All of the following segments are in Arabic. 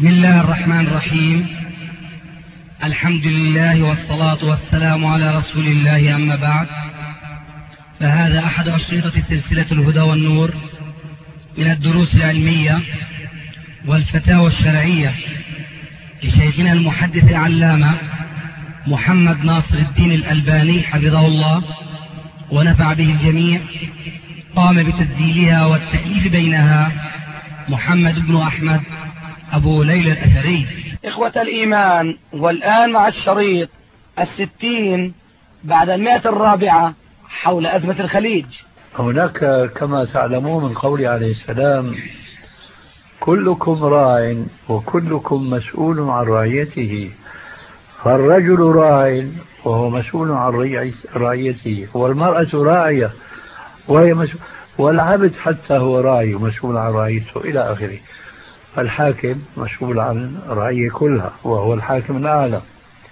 بسم الله الرحمن الرحيم. الحمد لله والصلاة والسلام على رسول الله، أما بعد، فهذا أحد أشرطة سلسلة الهدى والنور من الدروس العلمية والفتاوى الشرعية لشيخنا المحدث العلامة محمد ناصر الدين الألباني حفظه الله ونفع به الجميع. قام بتسجيلها والتأليف بينها محمد بن أحمد أبو ليلى الأثري. إخوة الإيمان، والآن مع الشريط 60 بعد 100 حول أزمة الخليج. هناك كما تعلمون من قول عليه السلام: كلكم راع وكلكم مسؤول عن رعيته. فالرجل راع وهو مسؤول عن رعيته، والمرأة راعية وهي مسؤول، والعبد حتى هو راعي ومسؤول عن رعيته إلى آخره. فالحاكم مسؤول عن الرعية كلها وهو الحاكم الأعلى.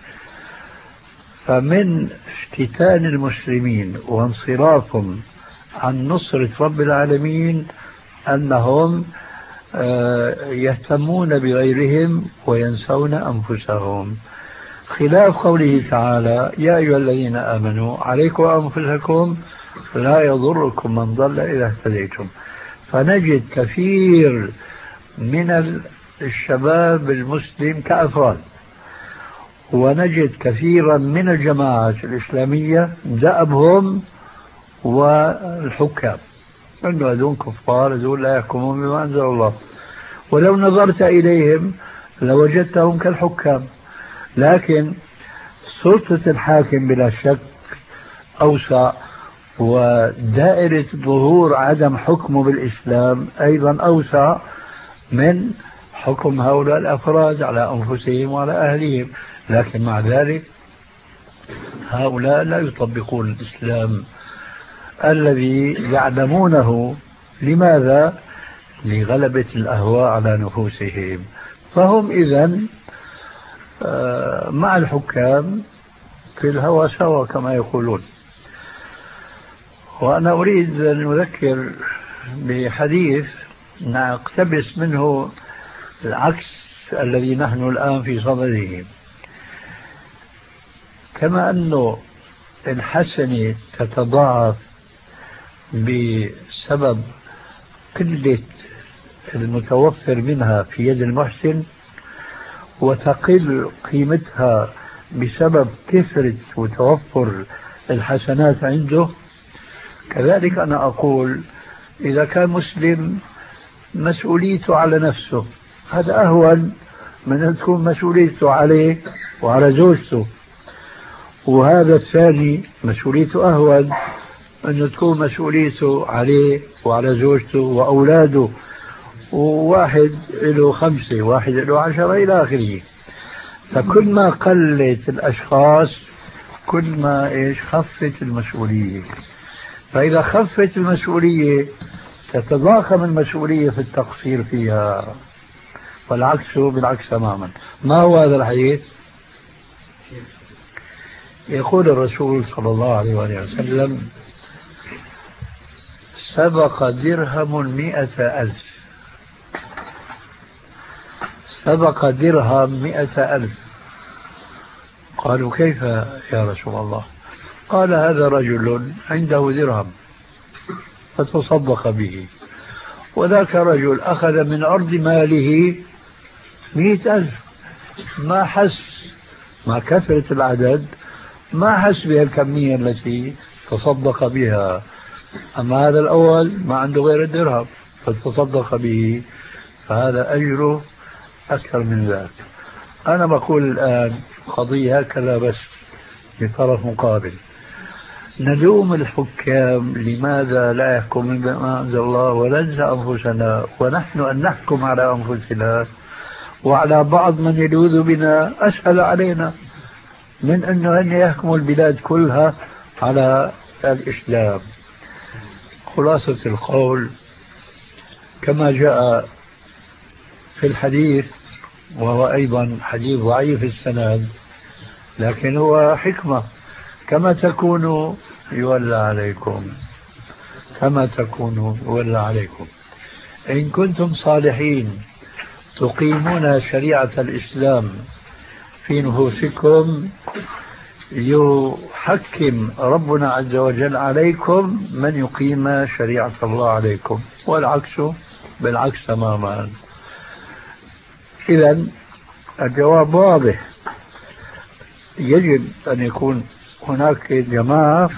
فمن افتتان المسلمين وانصرافهم عن نصرة رب العالمين أنهم يهتمون بغيرهم وينسون أنفسهم، خلاف قوله تعالى: يا أيها الذين آمنوا عليكم أنفسكم لا يضركم من ضل إذا اهتديتم. فنجد كثير من الشباب المسلم كأفراد، ونجد كثيرا من الجماعات الإسلامية دأبهم والحكام، أنه هذول كفار، هذول لا يحكمون بما أنزل الله. ولو نظرت إليهم لوجدتهم كالحكام، لكن سلطة الحاكم بلا شك أوسع، ودائرة ظهور عدم حكمه بالإسلام أيضا أوسع من حكم هؤلاء الأفراد على أنفسهم وعلى أهلهم. لكن مع ذلك هؤلاء لا يطبقون الإسلام الذي يعلمونه. لماذا؟ لغلبة الأهواء على نفوسهم. فهم إذن مع الحكام في الهوى سوا كما يقولون. وأنا أريد أن أذكر بحديث نقتبس منه العكس الذي نحن الآن في صدده. كما أنه الحسنة تتضاعف بسبب قلة المتوفر منها في يد المحسن، وتقل قيمتها بسبب كثرة وتوفر الحسنات عنده، كذلك أنا أقول إذا كان مسلم مسؤوليته على نفسه، هذا أهون من أن تكون مسؤوليته عليه وعلى زوجته. وهذا الثاني مسؤوليته أهون أن تكون مسؤوليته عليه وعلى زوجته وأولاده، وواحد له 5 واحد له 10 إلى آخره. فكل ما قلت الأشخاص كل ما خفت المسؤولية. فإذا خفت المسؤولية تتضاخم المسؤولية في التقصير فيها، والعكس بالعكس تماما. ما هو هذا الحديث؟ يقول الرسول صلى الله عليه وسلم: سبق درهم 100,000. سبق درهم 100,000. قالوا: كيف يا رسول الله؟ قال: هذا رجل عنده درهم فتصدق به، وذاك رجل أخذ من أرض ماله 100,000، ما حس مع كثرة العدد، ما حس بها الكمية التي تصدق بها. أما هذا الأول ما عنده غير الدرهم فتصدق به، فهذا أجره أكثر من ذلك. أنا بقول الآن قضية هكذا بس بطرف مقابل. ندوم الحكام لماذا لا يحكم بما أنزل الله وننسى أنفسنا، ونحن أن نحكم على أنفسنا وعلى بعض من يلوذ بنا أسهل علينا من أن يحكموا البلاد كلها على الإسلام. خلاصة القول كما جاء في الحديث، وهو أيضا حديث ضعيف السند، لكن هو حكمة: كما تكونوا يولى عليكم، كما تكونوا يولى عليكم. إن كنتم صالحين تقيمون شريعة الإسلام في نفوسكم يحكم ربنا عز وجل عليكم من يقيم شريعة الله عليكم، والعكس بالعكس تماما. إذن الجواب واضح، يجب أن يكون هناك جماعة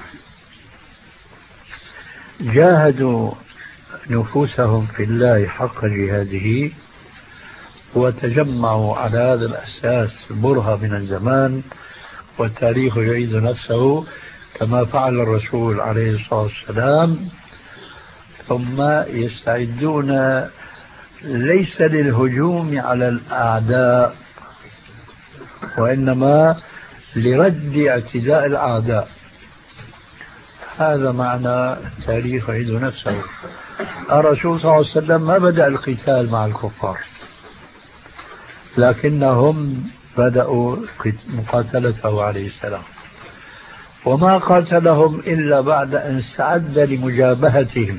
جاهدوا نفوسهم في الله حق جهاده وتجمعوا على هذا الأساس برهة من الزمان، والتاريخ يعيد نفسه كما فعل الرسول عليه الصلاة والسلام، ثم يستعدون ليس للهجوم على الأعداء وإنما لرد اعتداء الأعداء. هذا معنى التاريخ يعيد نفسه. الرسول صلى الله عليه وسلم ما بدأ القتال مع الكفار، لكنهم بدأوا مقاتلته عليه السلام، وما قاتلهم إلا بعد أن استعد لمجابهتهم.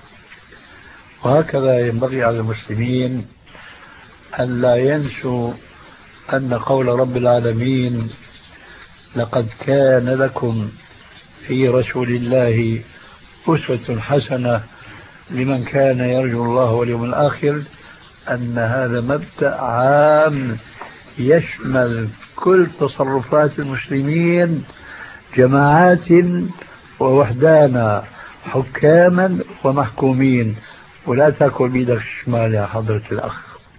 وهكذا ينبغي على المسلمين أن لا ينسوا أن قول رب العالمين لقد كان لكم في رسول الله أسوة حسنة لمن كان يرجو الله واليوم الآخر، أن هذا مبدأ عام يشمل كل تصرفات المسلمين جماعات ووحدانا، حكاما ومحكومين. ولا تأكل بيدك الشمال يا حضرة الأخ.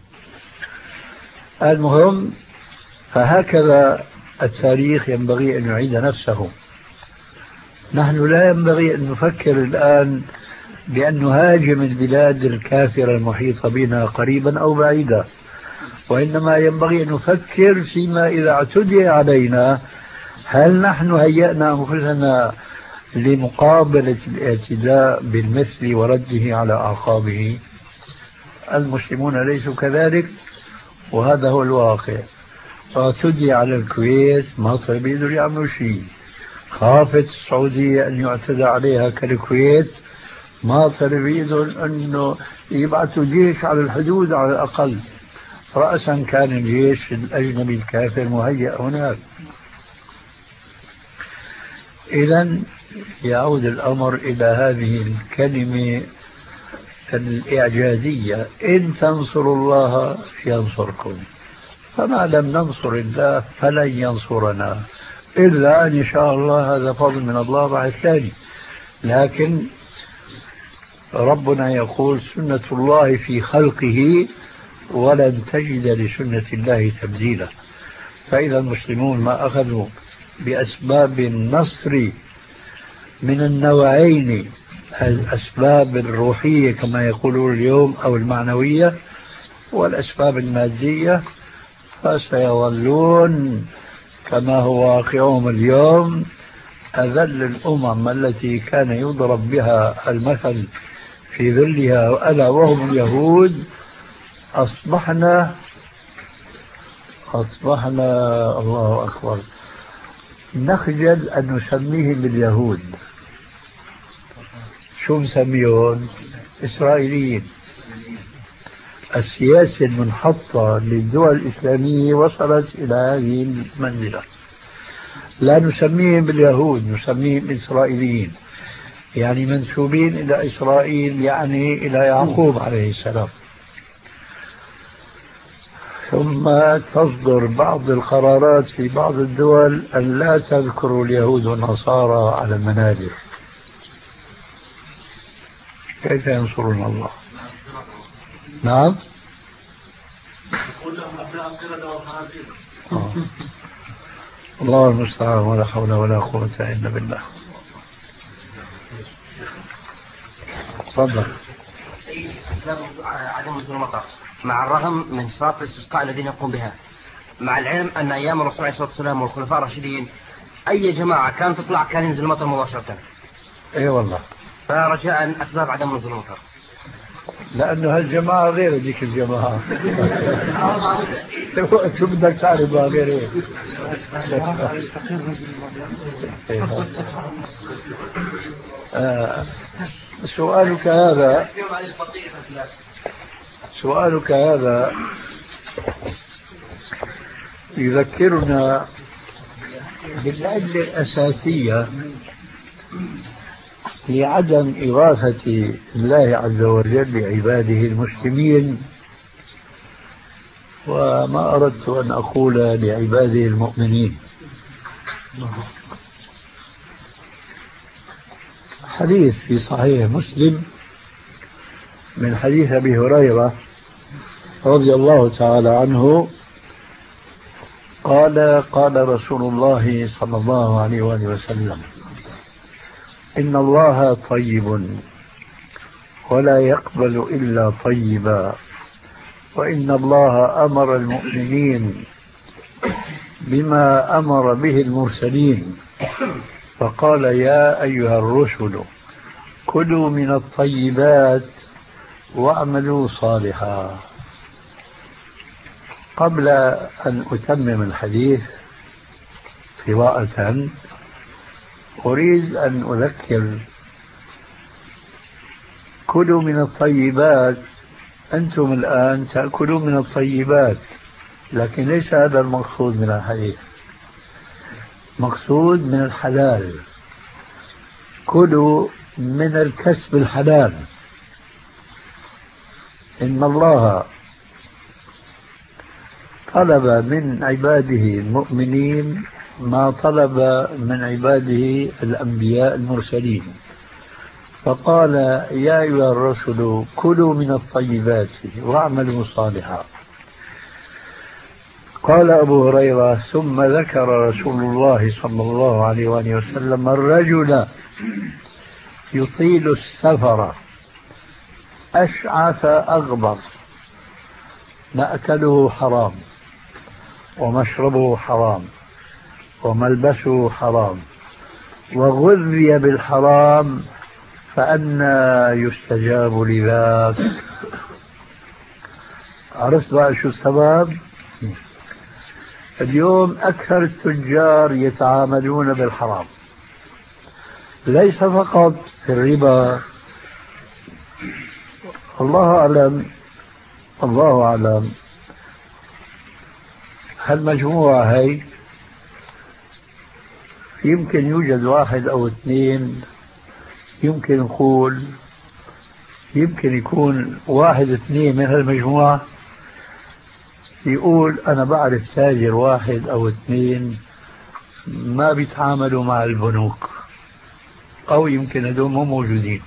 المهم، فهكذا التاريخ ينبغي أن يعيد نفسه. نحن لا ينبغي أن نفكر الآن بأن نهاجم البلاد الكافرة المحيطة بنا قريبا أو بعيدا، وإنما ينبغي أن نفكر فيما إذا اعتدي علينا هل نحن هيأنا أنفسنا لمقابلة الاعتداء بالمثل ورده على أعقابه. المسلمون ليسوا كذلك، وهذا هو الواقع. اعتدي على الكويت ما صار بيقدروا يعملوا شيء، خافت السعودية أن يعتدى عليها كالكويت ما صار بيقدروا أنه يبعثوا جيش على الحدود على الأقل، رأسا كان الجيش الأجنبي الكافر مهيأ هناك. إذن يعود الأمر إلى هذه الكلمة الإعجازية: إن تنصروا الله ينصركم، فما لم ننصر الله فلن ينصرنا إلا أن شاء الله. هذا فضل من الله بعد ثاني. لكن ربنا يقول سنة الله في خلقه ولن تجد لسنة الله تبديلا. فإذا المسلمون ما أخذوا بأسباب النصر من النوعين، الأسباب الروحية كما يقولون اليوم أو المعنوية، والأسباب المادية، فسيظلون كما هو واقعهم اليوم أذل الأمم التي كان يضرب بها المثل في ظلها، ألا وهم اليهود. أصبحنا الله أكبر نخجل أن نسميهم باليهود. شو نسميهم؟ إسرائيليين. السياسة المنحطة للدول الإسلامية وصلت إلى هذه المنزلة. لا نسميهم باليهود، نسميهم إسرائيليين، يعني منسوبين إلى إسرائيل، يعني إلى يعقوب عليه السلام. ثم تصدر بعض القرارات في بعض الدول أن لا تذكروا اليهود والنصارى على المنابر. كيف ينصرون الله؟ نعم، الله المستعان، ولا حول ولا قوة إلا بالله. تفضل. عدم نزول المطر مع الرغم من صلاة الاستسقاء الذين يقوم بها، مع العلم أن أيام الرسول عليه الصلاة والسلام والخلفاء الراشدين أي جماعة كانت تطلع كان ينزل المطر مباشرة. اي والله. فرجاء أسباب عدم نزول المطر، لأنه هالجماعة غير ذيك الجماعة. شو بدك تعرف غير ايه؟ سؤالك هذا سؤالك هذا يذكرنا بالعلة الأساسية لعدم إغاثة الله عز وجل لعباده المسلمين، وما أردت أن أقول لعباده المؤمنين. حديث في صحيح مسلم من حديث أبي هريرة رضي الله تعالى عنه قال: قال رسول الله صلى الله عليه وآله وسلم: إن الله طيب ولا يقبل إلا طيبا، وإن الله أمر المؤمنين بما أمر به المرسلين، فقال: يا أيها الرسل كلوا من الطيبات واعملوا صالحا. قبل أن أتمم الحديث قراءة أريد أن أذكر: كلوا من الطيبات، أنتم الآن تأكلون من الطيبات، لكن ليس هذا المقصود من الحديث، مقصود من الحلال. كلوا من الكسب الحلال. إن الله طلب من عباده المؤمنين ما طلب من عباده الأنبياء المرسلين، فقال: يا أيها الرسل كلوا من الطيبات واعملوا صالحا. قال أبو هريرة: ثم ذكر رسول الله صلى الله عليه وآله وسلم الرجل يطيل السفر أشعث أغبر، مأكله حرام ومشربه حرام وملبسه حرام وغذي بالحرام، فأنى يستجاب لذاك. عرفت بقى شو السبب؟ اليوم أكثر التجار يتعاملون بالحرام، ليس فقط في الربا. الله أعلم هالمجموعة هي يمكن يوجد واحد أو اثنين، يمكن نقول يمكن يكون واحد اثنين من هالمجموعة يقول أنا بعرف تاجر واحد أو اثنين ما بيتعاملوا مع البنوك، أو يمكن هذول مو موجودين.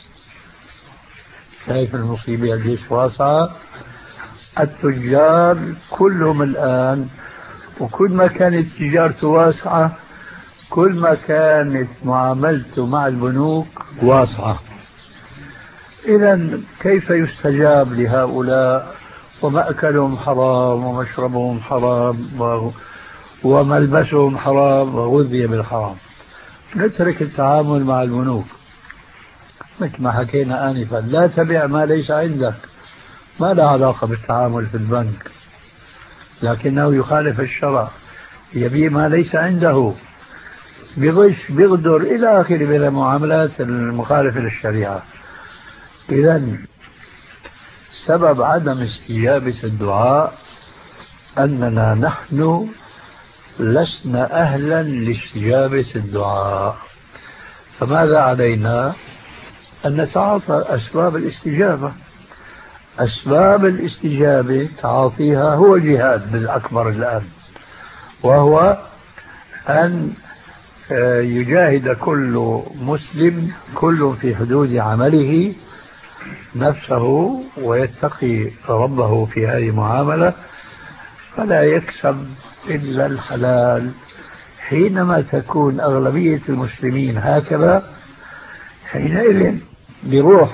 شايف المصيبة قديش واسعة؟ التجار كلهم الآن، وكل ما كانت تجارته واسعة كل ما كانت معاملته مع البنوك واسعة. إذن كيف يستجاب لهؤلاء ومأكلهم حرام ومشربهم حرام وملبسهم حرام وغذي بالحرام؟ نترك التعامل مع البنوك مثل ما حكينا آنفا، لا تبيع ما ليس عندك، ما له علاقة بالتعامل في البنك، لكنه يخالف الشرع، يبيع ما ليس عنده، بغش بغدر إلى آخره من المعاملات المخالفة للشريعة. إذن سبب عدم استجابة الدعاء أننا نحن لسنا أهلا لاستجابة الدعاء، فماذا علينا؟ أن نتعاطى أسباب الاستجابة. أسباب الاستجابة تعاطيها هو الجهاد بالأكبر الآن، وهو أن يجاهد كل مسلم كل في حدود عمله نفسه ويتقي ربه في هذه المعاملة، فلا يكسب إلا الحلال. حينما تكون أغلبية المسلمين هكذا، حينئذ بروح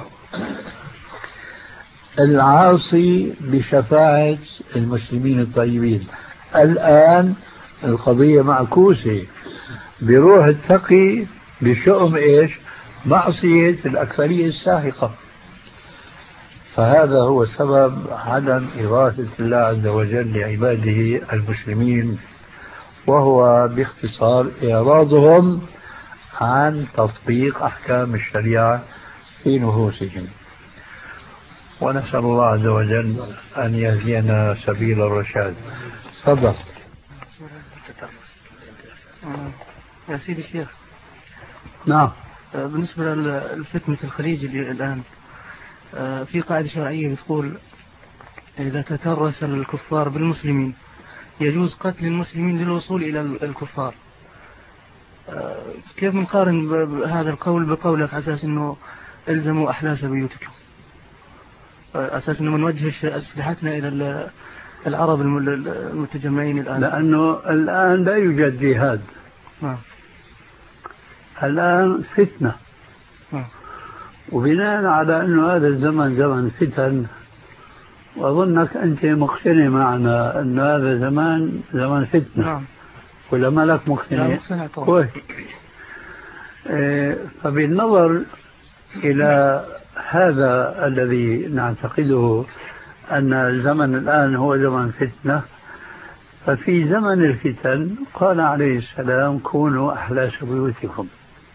العاصي بشفاعة المسلمين الطيبين. الآن القضية معكوسة، بروح التقي بشؤم إيش؟ معصية الأكثرية الساحقة. فهذا هو سبب عدم إغاثة الله عز وجل لعباده المسلمين، وهو باختصار إعراضهم عن تطبيق أحكام الشريعة في نفوسهم. ونسأل الله عز وجل أن يهدينا سبيل الرشاد. تفضل. يا سيدي الشيخ. نعم. بالنسبة لفتنة الخليج اللي الآن في قاعدة شرعية بتقول إذا تترس الكفار بالمسلمين يجوز قتل المسلمين للوصول إلى الكفار. كيف نقارن هذا القول بقولك على أساس أنه الزموا أحلاف بيوتكم، أساس أنه نوجه أسلحتنا إلى العرب المتجمعين الآن؟ لأنه الآن لا يوجد جهاد. الآن فتنة. وبناء على أنه هذا الزمن زمن فتن، وأظنك أنت مقتنع معنا أن هذا زمان فتنة. نعم. ولا ما لك مقتنع؟ كويس. فبالنظر إلى هذا الذي نعتقده أن الزمن الآن هو زمن فتنة، ففي زمن الفتن قال عليه السلام كونوا أحلاس بيوتكم.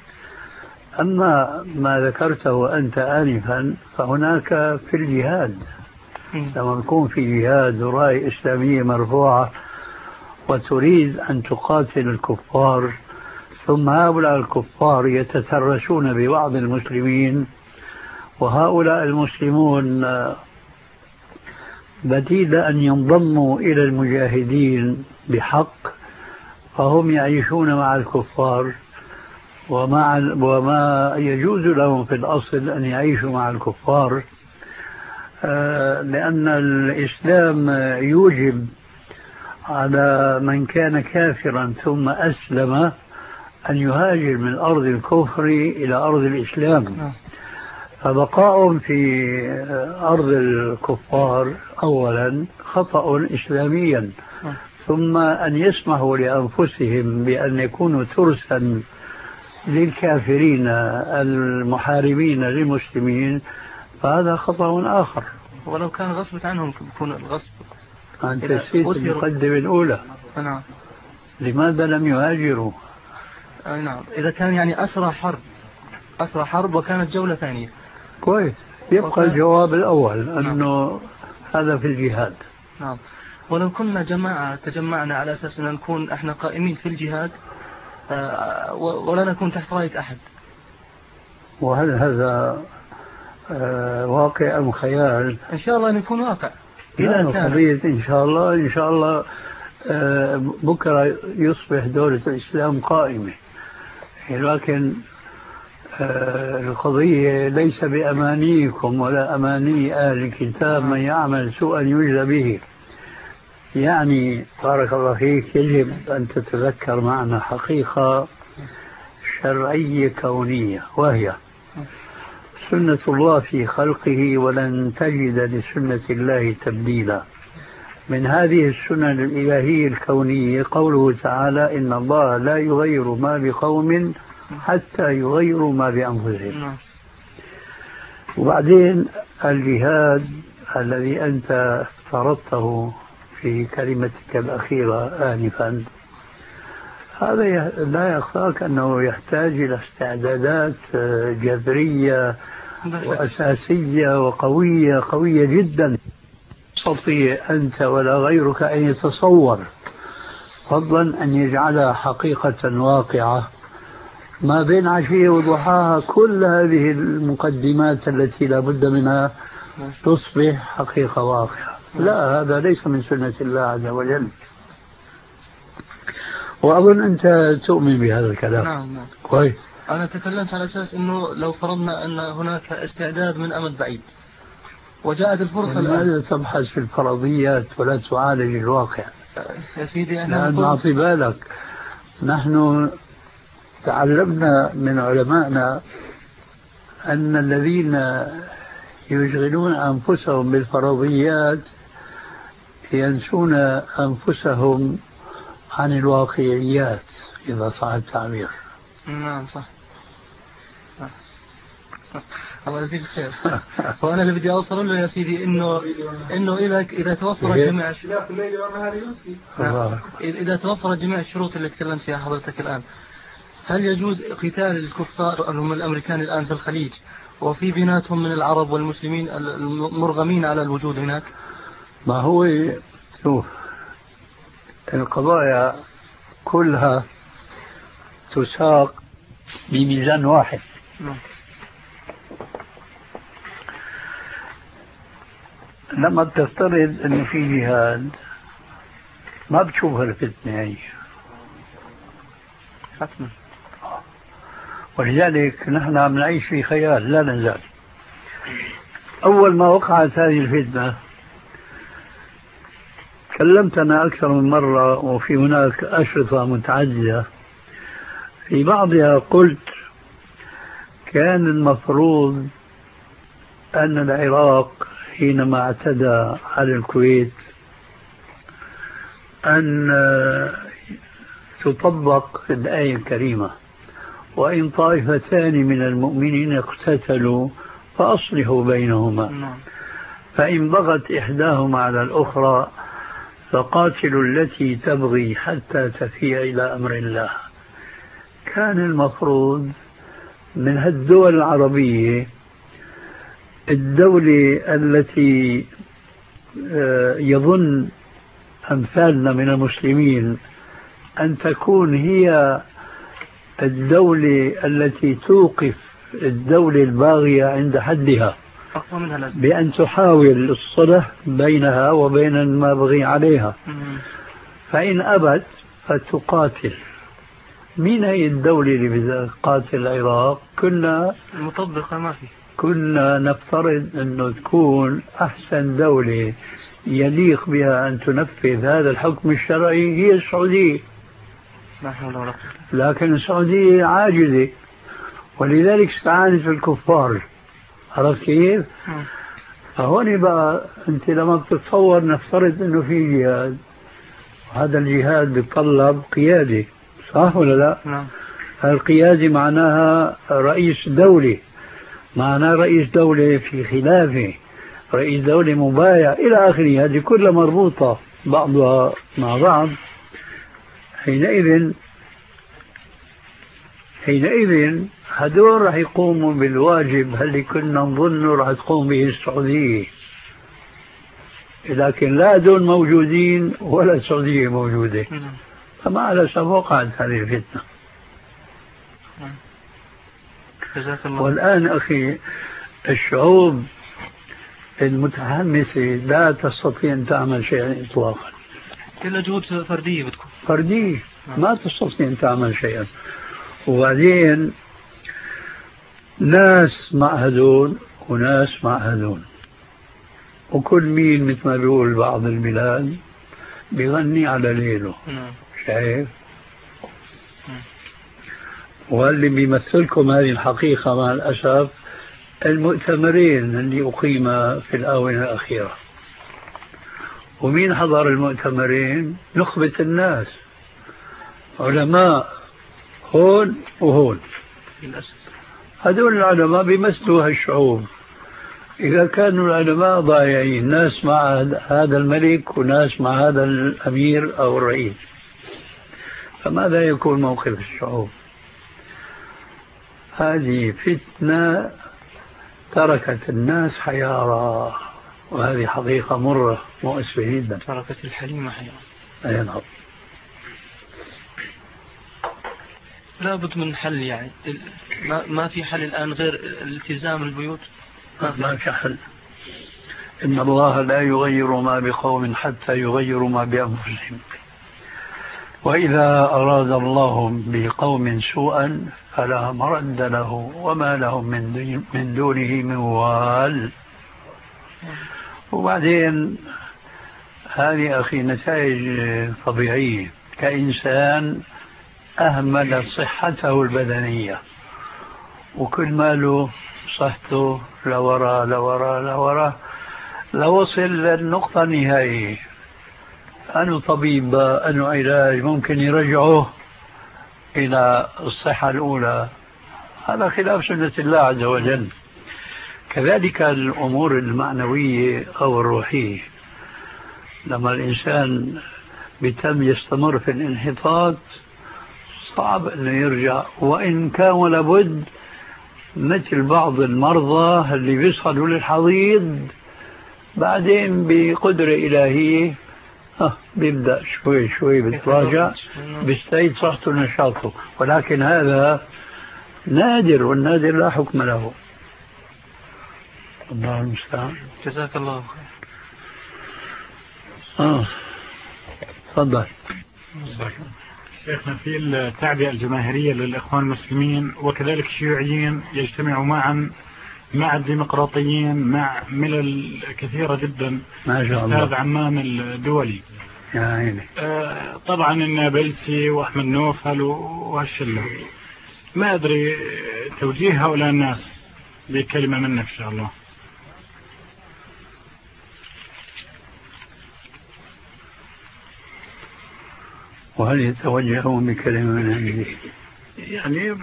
أما ما ذكرته أنت آنفا فهناك في الجهاد، لما نكون في جهاد وراية إسلامية مرفوعة وتريد أن تقاتل الكفار، ثم هؤلاء الكفار يتترسون ببعض المسلمين، وهؤلاء المسلمون بديل أن ينضموا إلى المجاهدين بحق، فهم يعيشون مع الكفار وما يجوز لهم في الأصل أن يعيشوا مع الكفار، لأن الإسلام يوجب على من كان كافرا ثم أسلم أن يهاجر من أرض الكفر إلى أرض الإسلام. فبقاء في أرض الكفار أولا خطأ إسلاميا، ثم أن يسمحوا لأنفسهم بأن يكونوا ترسا للكافرين المحاربين للمسلمين، فهذا خطأ آخر. ولو كان غصبت عنهم يكون الغصب. أنت نسيت المقدمة الأولى. نعم. لماذا لم يهاجروا؟ نعم. إذا كان يعني أسرى حرب وكانت جولة ثانية. كويس. يبقى الجواب الأول أنه هذا في الجهاد. نعم. ولو كنا جماعة تجمعنا على أساس أن نكون إحنا قائمين في الجهاد ولا نكون تحت راية أحد، وهل هذا واقع أم خيال؟ إن شاء الله نكون واقع. إذا كان قضية إن شاء الله بكرة يصبح دولة الإسلام قائمة، لكن القضية ليس بأمانيكم ولا أماني أهل الكتاب من يعمل سوءا يجزى به. يعني بارك الله فيك، يجب أن تتذكر معنا حقيقة شرعية كونية، وهي سنة الله في خلقه ولن تجد لسنة الله تبديلا. من هذه السنن الإلهية الكونية قوله تعالى إن الله لا يغير ما بقوم حتى يغيروا ما بأنفسهم. وبعدين الجهاد الذي أنت افترضته في كلمتك الأخيرة آنفا، هذا لا يخفاك أنه يحتاج إلى استعدادات جذرية وأساسية وقوية جدا، تستطيع أنت ولا غيرك أن يتصور، فضلا أن يجعلها حقيقة واقعة. ما بين عشية وضحاها كل هذه المقدمات التي لا بد منها تصبح حقيقة واقعة. لا، هذا ليس من سنة الله عز وجل، وأظن أنت تؤمن بهذا الكلام. نعم. كويس. أنا تكلمت على أساس أنه لو فرضنا أن هناك استعداد من أمد بعيد وجاءت الفرصة الآن. لماذا تبحث في الفرضيات ولا تعالج الواقع؟ يا سيدي أنا أعطي بالك، نحن تعلمنا من علمائنا أن الذين يشغلون أنفسهم بالفرضيات ينسون أنفسهم عن الواقعيات، إذا صح التعبير. نعم صح. الله يجزيك خير. وأنا اللي بدي أوصل له يا سيدي إنه إذا توفرت جميع إذا توفرت جميع الشروط اللي تكلمت فيها حضرتك الآن، هل يجوز قتال الكفار هم الأمريكان الآن في الخليج وفي بيناتهم من العرب والمسلمين المرغمين على الوجود هناك. ما هو شوف، القضايا كلها تساق بميزان واحد. لما بتفترض انه في جهاد ما بتشوف الفتنة هي حتما، ولذلك نحن عم نعيش في خيال لا نزال. أول ما وقعت هذه الفتنة كلمت أنا أكثر من مرة، وفي هناك أشرطة متعددة، في بعضها قلت كان المفروض أن العراق حينما اعتدى على الكويت أن تطبق الآية الكريمة: وإن طائفتان من المؤمنين اقتتلوا فأصلحوا بينهما، فإن بغت إحداهما على الأخرى فقاتلوا التي تبغي حتى تفيء إلى أمر الله. كان المفروض من هالدول العربية الدولة التي يظن أمثالنا من المسلمين أن تكون هي الدولة التي توقف الدولة الباغية عند حدها بأن تحاول الصلح بينها وبين المبغي عليها، فإن أبت فتقاتل. مين هي الدولة اللي بتقاتل العراق؟ كنا المطبقة ما في، كنا نفترض أنه تكون أحسن دولة يليق بها أن تنفذ هذا الحكم الشرعي هي السعودية، لكن السعودية عاجزة، ولذلك استعانت بالكفار. عرفت كيف؟ فهون بقى أنت لما بتتصور نفترض أنه في جهاد، هذا الجهاد بيتطلب قيادة، صح ولا لا؟ نعم. القيادة معناها رئيس دولة، معناه رئيس دولة في خلافة، رئيس دولة مبايع إلى آخره، هذه كلها مربوطة بعضها مع بعض. حينئذ هدول رح يقوموا بالواجب اللي كنا نظنه رح تقوم به السعودية، لكن لا هدول موجودين ولا السعودية موجودة، فما على سبب وقعت هذه الفتنة. والآن أخي الشعوب المتحمسة لا تستطيع أن تعمل شيئا إطلاقا، كلها جهود فردية بتكون فردية، ما تستطيع أن تعمل شيئا. وبعدين ناس مع هذول وناس مع هذول، وكل مين مثل ما بيقول بعض البلاد بيغني على ليله. شايف؟ واللي بيمثلكم هذه الحقيقة مع الأسف المؤتمرين اللي أقيم في الآونة الأخيرة. ومين حضر المؤتمرين؟ نخبة الناس، علماء هون وهون. هذول العلماء بيمثلوا هالشعوب. إذا كانوا العلماء ضايعين، ناس مع هذا الملك وناس مع هذا الأمير أو الرئيس، فماذا يكون موقف الشعوب؟ هذه فتنة تركت الناس حيارى، وهذه حقيقة مرة مؤسفة جدا. تركت الحليمة حيارى. أي نعم. لا بد من حل يعني، ما في حل الآن غير التزام البيوت. ما في حل. إن الله لا يغير ما بقوم حتى يغيروا ما بأنفسهم، وإذا أراد الله بقوم سوءا فلا مرد له وما لهم من دونه من وال. وبعدين هذه أخي نتائج طبيعية. كإنسان أهمل صحته البدنية وكل ماله صحته لورا لورا لورا، لوصل للنقطة النهائية، أنه طبيب أنه علاج ممكن يرجعه إلى الصحة الأولى. هذا خلاف سنة الله عز وجل. كذلك الأمور المعنوية أو الروحية، لما الإنسان بيتم يستمر في الانحطاط صعب أنه يرجع، وإن كان لابد مثل بعض المرضى اللي بيصلوا للحضيض بعدين بقدرة إلهية بيبدأ شوي شوي بتراجع بيستعيد صحته ونشاطه، ولكن هذا نادر، والنادر لا حكم له. الله المستعان. جزاك الله خير. تفضل. شيخنا، في التعبئة الجماهيرية للإخوان المسلمين وكذلك الشيوعيين يجتمعوا معا مع الديمقراطيين مع ملل كثيرة جدا، ما شاء الله، أستاذ عمان الدولي يا عيني. طبعا النابلسي وأحمد نوفل وهالشلة. ما أدري توجيه هؤلاء الناس بكلمة منك إن شاء الله. وهل يتوجهون بكلمة من عندي؟ يعني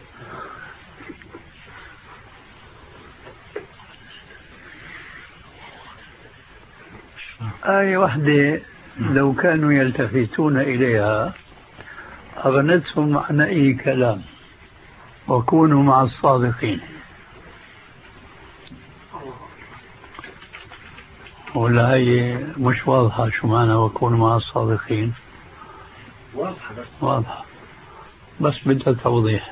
آية واحدة لو كانوا يلتفتون إليها أغنتهم عن أي كلام، وكونوا مع الصادقين. ولا هي مش واضحة شو معنى وكونوا مع الصادقين؟ واضحة بس بدها توضيح.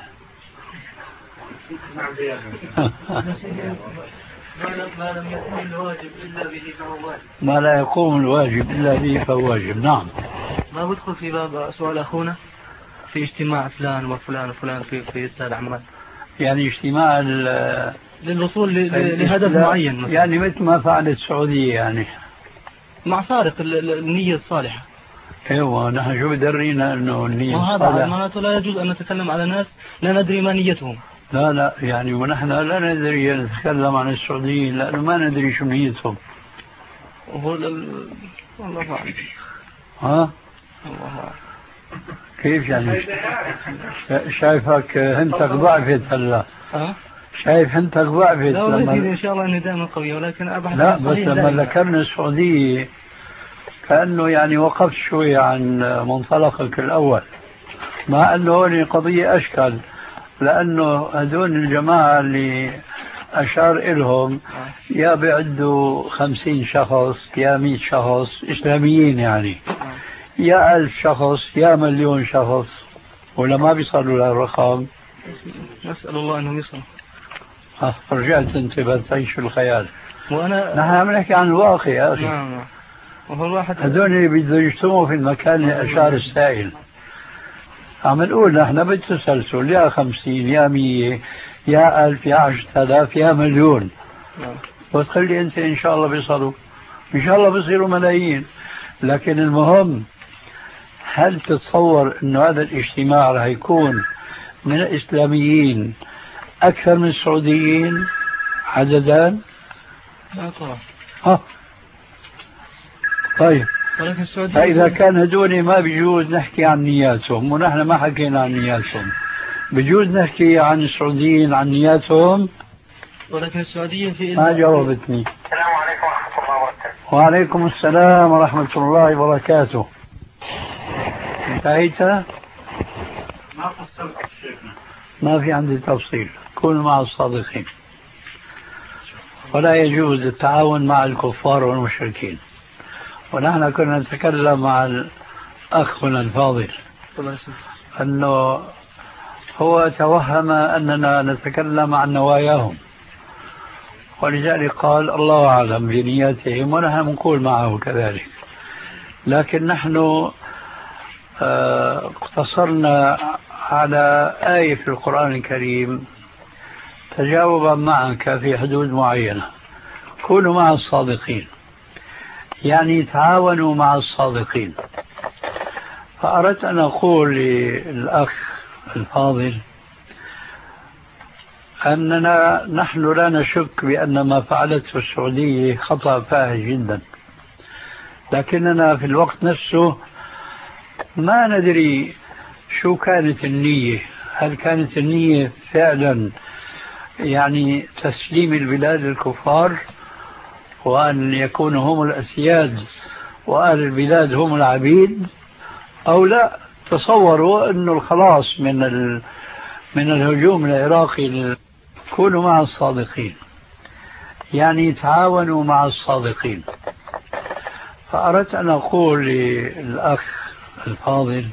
ما لا يقوم الواجب إلا به فهو واجب. نعم. ما بدخل في باب سؤال أخونا في اجتماع فلان وفلان وفلان في استاد عمان، يعني اجتماع للوصول لهدف معين مثلا. يعني مثل ما فعلت السعودية يعني مع فارق النية الصالحة. ايوه، نحن شو بدرينا انه النية الصالحة؟ وهذا معناته لا يجوز ان نتكلم على ناس لا ندري ما نيتهم. لا يعني ونحن لا ندري نتكلم عن السعوديين لانه ما ندري شو نيتهم. الله أعلم. ها؟ الله أعلم. كيف يعني؟ شايفك هنتك ضعفت هلا. شايف هنتك ضعفت. لا والله ان شاء الله اني دائما قوي، ولكن ابحث. لا بس لما ذكرنا السعودية كأنه يعني وقفت شوي عن منطلقك الأول، مع أنه هون قضية أشكال، لأنه هذول الجماعة اللي أشار إلهم يا بيعدوا 50 شخص يا 100 شخص إسلاميين يعني، يا 1000 شخص يا مليون شخص، ولا ما بيصلوا للرقم. نسأل الله أنهم يصلوا. رجعت أنت بتعيش الخيال، وأنا نحن عم نحكي عن الواقع يا أخي. نعم. وهو الواحد هذول اللي بده يجتمعوا في المكان اللي أشار السائل. عم نقول نحن بالتسلسل يا 50 يا 100 يا 1000 يا 10000 يا مليون. وتقول لي أنت إن شاء الله بيصلوا، إن شاء الله بيصيروا ملايين. لكن المهم، هل تتصور أنه هذا الاجتماع رح يكون من الإسلاميين أكثر من السعوديين عددا؟ لا طبعا. طيب، فإذا السعودية كان هدول ما بيجوز نحكي عن نياتهم، ونحن ما حكينا عن نياتهم، بيجوز نحكي عن السعوديين عن نياتهم. ولكن السعودية في ما جاوبتني. السلام عليكم ورحمة الله وبركاته. وعليكم السلام ورحمة الله وبركاته. انتهيت؟ ما فصلت شيخنا. ما في عندي تفصيل. كونوا مع الصادقين، ولا يجوز التعاون مع الكفار والمشركين. ونحن كنا نتكلم مع الأخ هنا الفاضل أنه هو توهم أننا نتكلم عن نواياهم، ولذلك قال الله أعلم بنياتهم، ونحن نقول معه كذلك. لكن نحن اقتصرنا على آية في القرآن الكريم تجاوبا معك في حدود معينة. كونوا مع الصادقين، يعني تعاونوا مع الصادقين. فأردت أن أقول للأخ الفاضل أننا نحن لا نشك بأن ما فعلته السعودية خطأ فاحش جدا، لكننا في الوقت نفسه ما ندري شو كانت النية. هل كانت النية فعلا يعني تسليم البلاد للكفار وأن يكونوا هم الأسياد وأهل البلاد هم العبيد، أو لا تصوروا أنه الخلاص من الهجوم العراقي كونوا مع الصادقين، يعني تعاونوا مع الصادقين. فأردت أن أقول للأخ الفاضل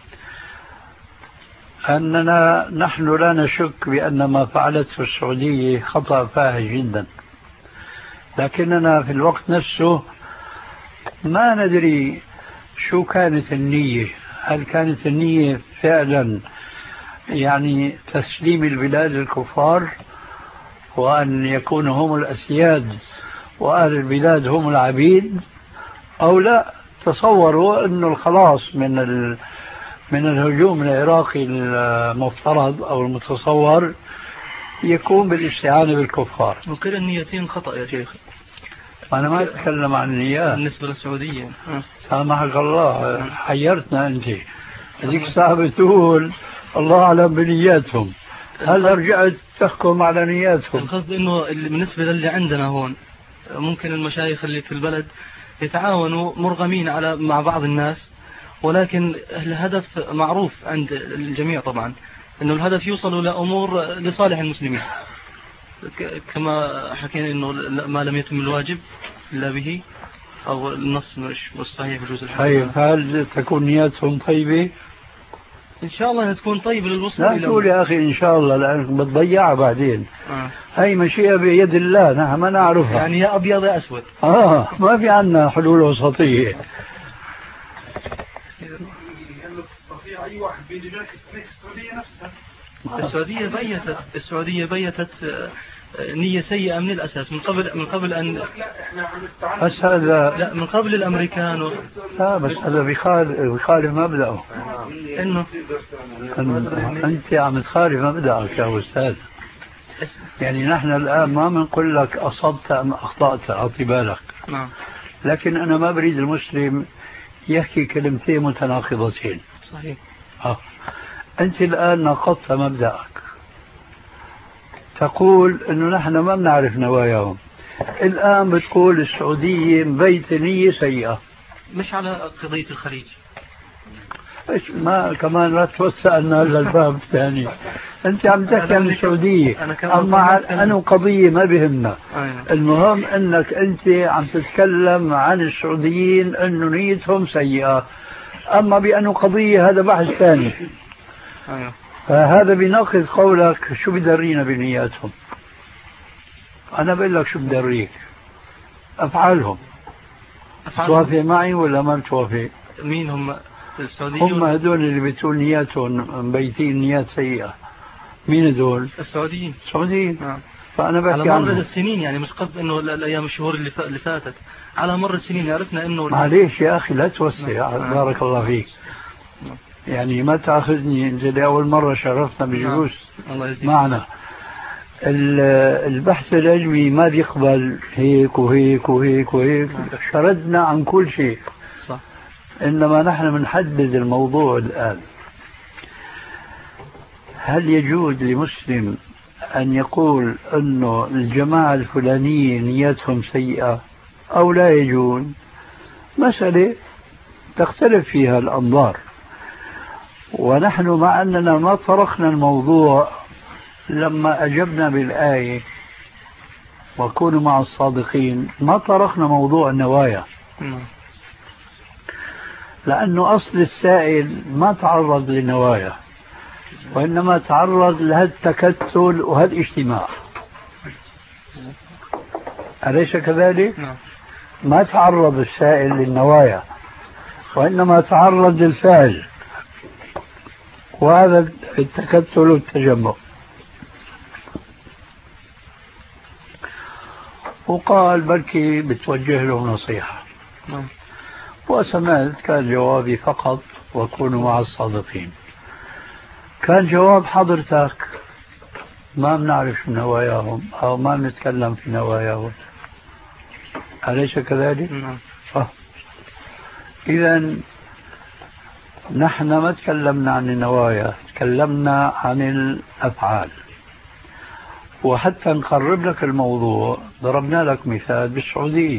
أننا نحن لا نشك بأن ما فعلته السعودية خطأ فاحش جدا، لكننا في الوقت نفسه ما ندري شو كانت النية. هل كانت النية فعلا يعني تسليم البلاد للكفار وأن يكونوا هم الأسياد وأهل البلاد هم العبيد، أو لا تصوروا أنه الخلاص من الهجوم العراقي المفترض أو المتصور يكون بالاستعانة بالكفار؟ وكل النيتين خطأ يا شيخ. أنا ما أتكلم عن النيات بالنسبة للسعودية. سامحك الله، حيرتنا أنت. هذيك الساعة بتقول الله أعلم بنياتهم، هل رجعت تحكم على نياتهم؟ القصد أنه بالنسبة للي عندنا هون ممكن المشايخ اللي في البلد يتعاونوا مرغمين مع بعض الناس، ولكن الهدف معروف عند الجميع طبعا، أنه الهدف يوصلوا لأمور لصالح المسلمين، كما حكينا أنه ما لم يتم الواجب إلا به، أو النص مش صحيح بجوز الحديث. هل تكون نياتهم طيبة؟ إن شاء الله تكون طيبة للوصول. لا تقول يا أخي إن شاء الله، لأنك بتضيعها بعدين. هاي مشيئة بيد الله، نحن ما نعرفها. يعني يا أبيض يا أسود. ما في عنا حلول وسطية. أي واحد بيجي لك السعودية نفسها. السعودية بيتت نية سيئة من الأساس، من قبل أن بس هذا لا من قبل الأمريكان لا بس هذا بخالف مبدأه. إنه أنت عم تخالف مبدأك يا أستاذ. يعني نحن الآن ما بنقول لك أصبت أم أخطأت، أعطي بالك. لكن أنا ما بريد المسلم يحكي كلمتين متناقضتين. صحيح. أنت الآن نقضت مبدأك، تقول أنه نحن ما بنعرف نواياهم، الآن بتقول السعودية بيت نية سيئة. مش على قضية الخليج. ما كمان لا توسع لنا الباب الثاني. أنت عم تحكي عن السعودية، أما أنا قضية ما بهمنا. المهم أنك أنت عم تتكلم عن السعوديين أنه نيتهم سيئة، أما بأنه قضية هذا بحث ثاني. فهذا بيناقض قولك شو بدرينا بنياتهم. أنا بقول لك شو بدريك، أفعالهم. توافق معي ولا ما توافق؟ مين هم السعوديين؟ هم هدول اللي بتقول نياتهم بيتين نيات سيئة. مين هدول؟ السعوديين. فأنا بحكي على مر السنين، يعني مش قصد إنه الأيام الشهور اللي فاتت، على مر السنين عرفنا إنه. معليش يا أخي لا توسع. بارك الله فيك. يعني ما تأخذني، انت لأول مرة شرفنا بجلوس معنا. البحث العلمي ما بيقبل هيك وهيك وهيك وهيك، شردنا عن كل شيء. صح. إنما نحن بنحدد الموضوع الآن. هل يجوز لمسلم أن يقول أنه الجماعة الفلانية نيتهم سيئة أو لا يجوز؟ مسألة تختلف فيها الأنظار، ونحن مع أننا ما طرقنا الموضوع لما أجبنا بالآية وكونوا مع الصادقين، ما طرقنا موضوع النوايا، لأنه أصل السائل ما تعرض للنوايا، وإنما تعرض لهذا التكتل وهذا الاجتماع. أليس كذلك؟ ما تعرض السائل للنوايا، وإنما تعرض للفعل، وهذا التكتل والتجمع. وقال بركي بتوجه له نصيحة، وسمعت كان جوابي فقط وكونوا مع الصادقين. كان جواب حضرتك ما بنعرف نواياهم أو ما بنتكلم في نواياهم. أليس كذلك؟ إذن نحن ما تكلمنا عن النوايا، تكلمنا عن الأفعال. وحتى نقرب لك الموضوع ضربنا لك مثال بالسعودية،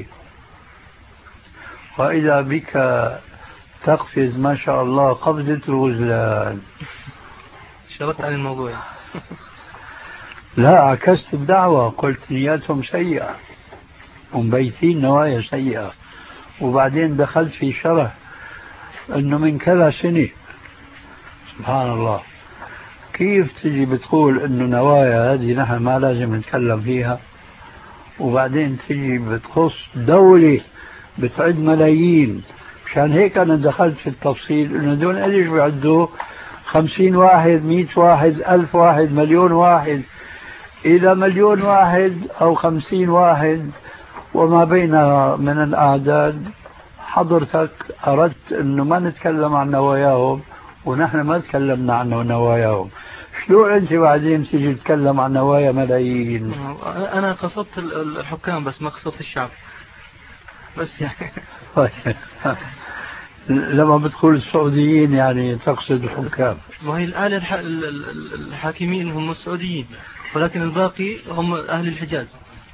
وإذا بك تقفز ما شاء الله قفزة الغزلان. شرطت عن الموضوع. لا، عكست الدعوة، قلت نياتهم سيئة ومبيتين نوايا سيئة، وبعدين دخلت في شرح انه من كذا سنة. سبحان الله، كيف تجي بتقول انه نوايا هذه نحن ما لازم نتكلم فيها، وبعدين تجي بتخص دولة بتعد ملايين. مشان هيك انا دخلت في التفصيل انه دول ايش بيعدوا 50 واحد 100 واحد 1000 واحد مليون واحد. إذا مليون واحد أو 50 واحد وما بينها من الأعداد، حضرتك أردت أنه ما نتكلم عن نواياهم ونحن ما تكلمنا عن نواياهم، شلو أنت بعدين تيجي تتكلم عن نوايا ملايين؟ أنا قصدت الحكام بس ما قصدت الشعب بس يعني. لما بتقول السعوديين يعني تقصد الحكام؟ وهي الآلة الحاكمين هم السعوديين، ولكن الباقي هم أهل الحجاز.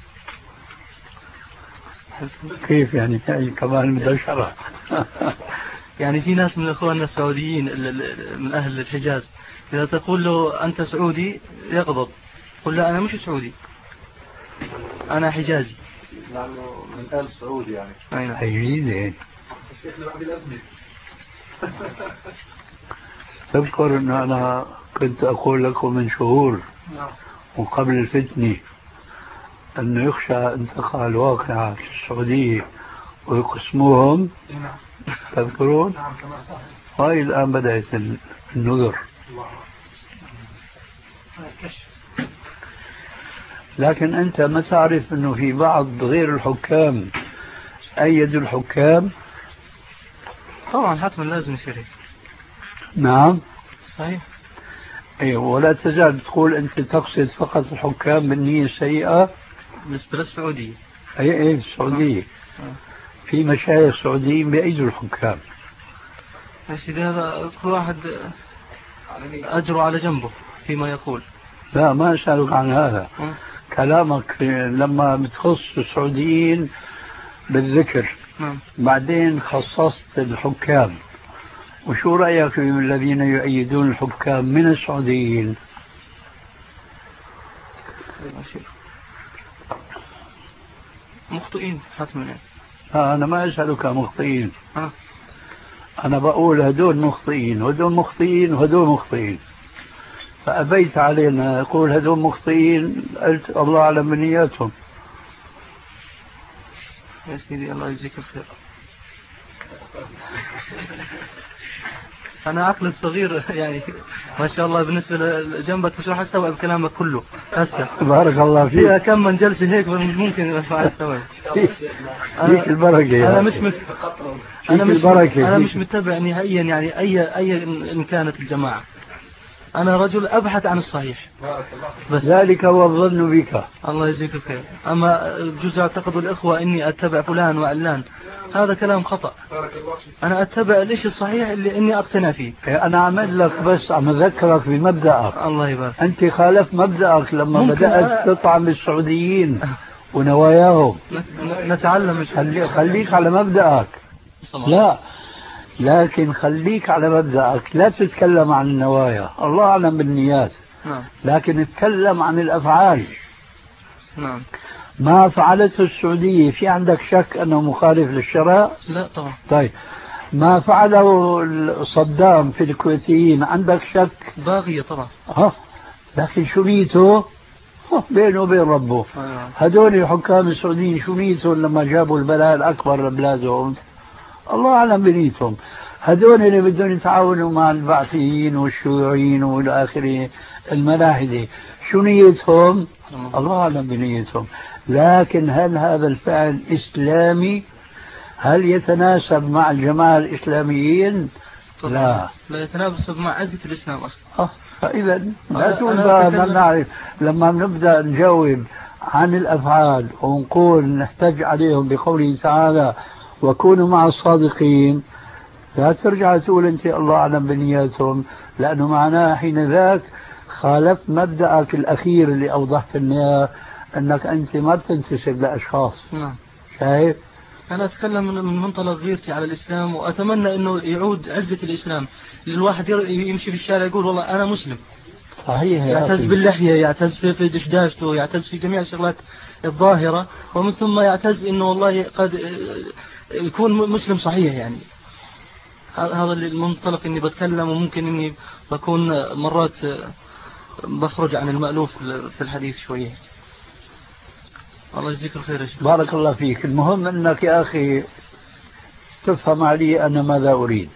كيف يعني كمان بدي شرح؟ يعني في ناس من إخواننا السعوديين من أهل الحجاز إذا تقول له أنت سعودي يغضب، قل لا أنا مش سعودي أنا حجازي، لأنه من آل سعودي يعني. حجازي. الشيخنا بعد الأزمة تذكر أن أنا كنت أقول لكم من شهور وقبل الفتنة أنه يخشى أن تقع الواقعة في السعودية ويقسموهم، تذكرون؟ هاي الآن بدأت النذر. لكن أنت ما تعرف أنه في بعض غير الحكام أيدوا الحكام؟ طبعا حتما لازم يصير هيك. نعم صحيح. أيوة، ولا تزال تقول أنت تقصد فقط الحكام بالنية السيئة بالنسبة للسعودية. أي السعودية. في مشايخ سعوديين بأيدوا الحكام. يا سيدي هذا كل واحد أجره على جنبه فيما يقول. لا ما أسألك عن هذا. كلامك لما بتخص السعوديين بالذكر بعدين خصصت الحكام، وشو رأيك في الذين يؤيدون الحكام من السعوديين؟ مخطئين حتما. أنا ما أسألك مخطئين، أنا بقول هدول مخطئين وهدول مخطئين وهدول مخطئين، فأبيت علينا أقول هدول مخطئين، قلت الله أعلم بنياتهم. يا سيدي الله يجزيك الخير. أنا عقل الصغير يعني ما شاء الله بالنسبة لجنبك مش راح أستوعب كلامك كله هسه. بارك الله فيك. فيها كم من جلسة هيك ممكن أستوعب. فيك البركة. أنا مش متبع نهائيا يعني أي إن كانت الجماعة. أنا رجل أبحث عن الصحيح بس. ذلك هو الظن بك. الله يجزيك الخير. أما جزء اعتقدوا الإخوة إني أتبع فلان وعلان، هذا كلام خطأ. أنا أتبع الإشي الصحيح اللي إني أقتنع فيه. أنا عمل لك بس عم أذكرك بمبدأك. الله يبارك. أنت خالف مبدأك لما بدأت تطعن بالسعوديين ونواياهم. نتعلم. خليك على مبدأك. لا لكن خليك على مبدأك، لا تتكلم عن النوايا، الله أعلم بالنيات. لكن اتكلم عن الأفعال. ما فعلته السعودية في عندك شك أنه مخالف للشرع؟ لا طبعا. طيب ما فعله صدام في الكويتيين عندك شك؟ باغية طبعا. لكن شو نيته؟ بينه وبين ربه. هدول الحكام السعوديين شو نيتهم لما جابوا البلاء الأكبر لبلادهم؟ الله أعلم بنيتهم. هدول اللي بدهم يتعاونوا مع البعثيين والشيوعيين والآخرين الملاحدة شو نيتهم؟ الله أعلم بنيتهم. لكن هل هذا الفعل إسلامي؟ هل يتناسب مع الجماعة الإسلاميين؟ لا يتناسب مع عزة الإسلام أصلا. فإذا لا تقول ما نعرف. لما نبدأ نجاوب عن الأفعال ونقول نحتج عليهم بقوله تعالى وكونوا مع الصادقين، لا ترجع تقول أنت الله أعلم بنياتهم، لأنه معناه حين ذاك خالفت مبدأك الأخير اللي أوضحت لنا أنك أنت ما بتنتسب لأشخاص. شايف؟ أنا أتكلم من منطلق غيرتي على الإسلام، وأتمنى أنه يعود عزة الإسلام للواحد يمشي في الشارع يقول والله أنا مسلم. صحيح يعتز باللحية، يعتز في دشداشته، يعتز في جميع الشغلات الظاهرة، ومن ثم يعتز إنه والله قد يكون مسلم صحيح. يعني هذا المنطلق إني بتكلم، وممكن إني بكون مرات بخرج عن المألوف في الحديث شوية. الله يجزيك الخير يا شيخ. بارك الله فيك. المهم أنك يا أخي تفهم علي أنا ماذا أريد.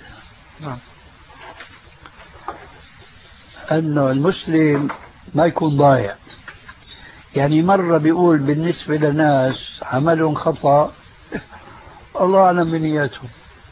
أنه المسلم ما يكون ضايع. يعني مرة بيقول بالنسبة لناس عملهم خطأ الله أعلم بنياتهم،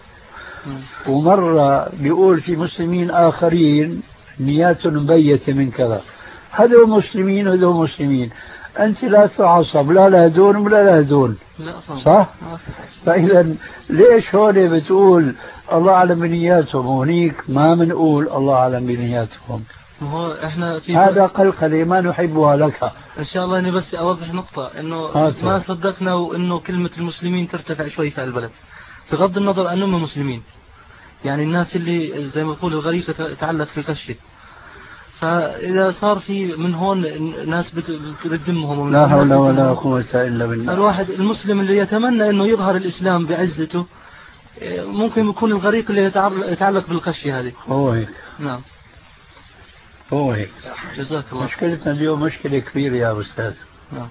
ومرة بيقول في مسلمين آخرين نياتهم مبيتة من كذا. هذول مسلمين وهذول مسلمين، أنت لا تعصب لا لهدون ولا لهدون، صح؟ فإذا ليش هون بتقول الله أعلم بنياتهم وهنيك ما بنقول الله أعلم بنياتهم؟ هو احنا في هذا قلقلة ما نحبها لك. ان شاء الله اني بس اوضح نقطة، انه ما صدقنا وانه كلمة المسلمين ترتفع شوي في البلد، بغض النظر انهم مسلمين. يعني الناس اللي زي ما يقول الغريق يتعلق في قشة، فاذا صار في من هون ناس بتدمهم، لا حول ولا قوة الا بالله. الواحد المسلم اللي يتمنى انه يظهر الاسلام بعزته ممكن يكون الغريق اللي يتعلق بالقشة هذه. هو هيك. نعم هو هيك. جزاك الله. مشكلتنا اليوم مشكلة كبيرة يا أستاذ. نعم.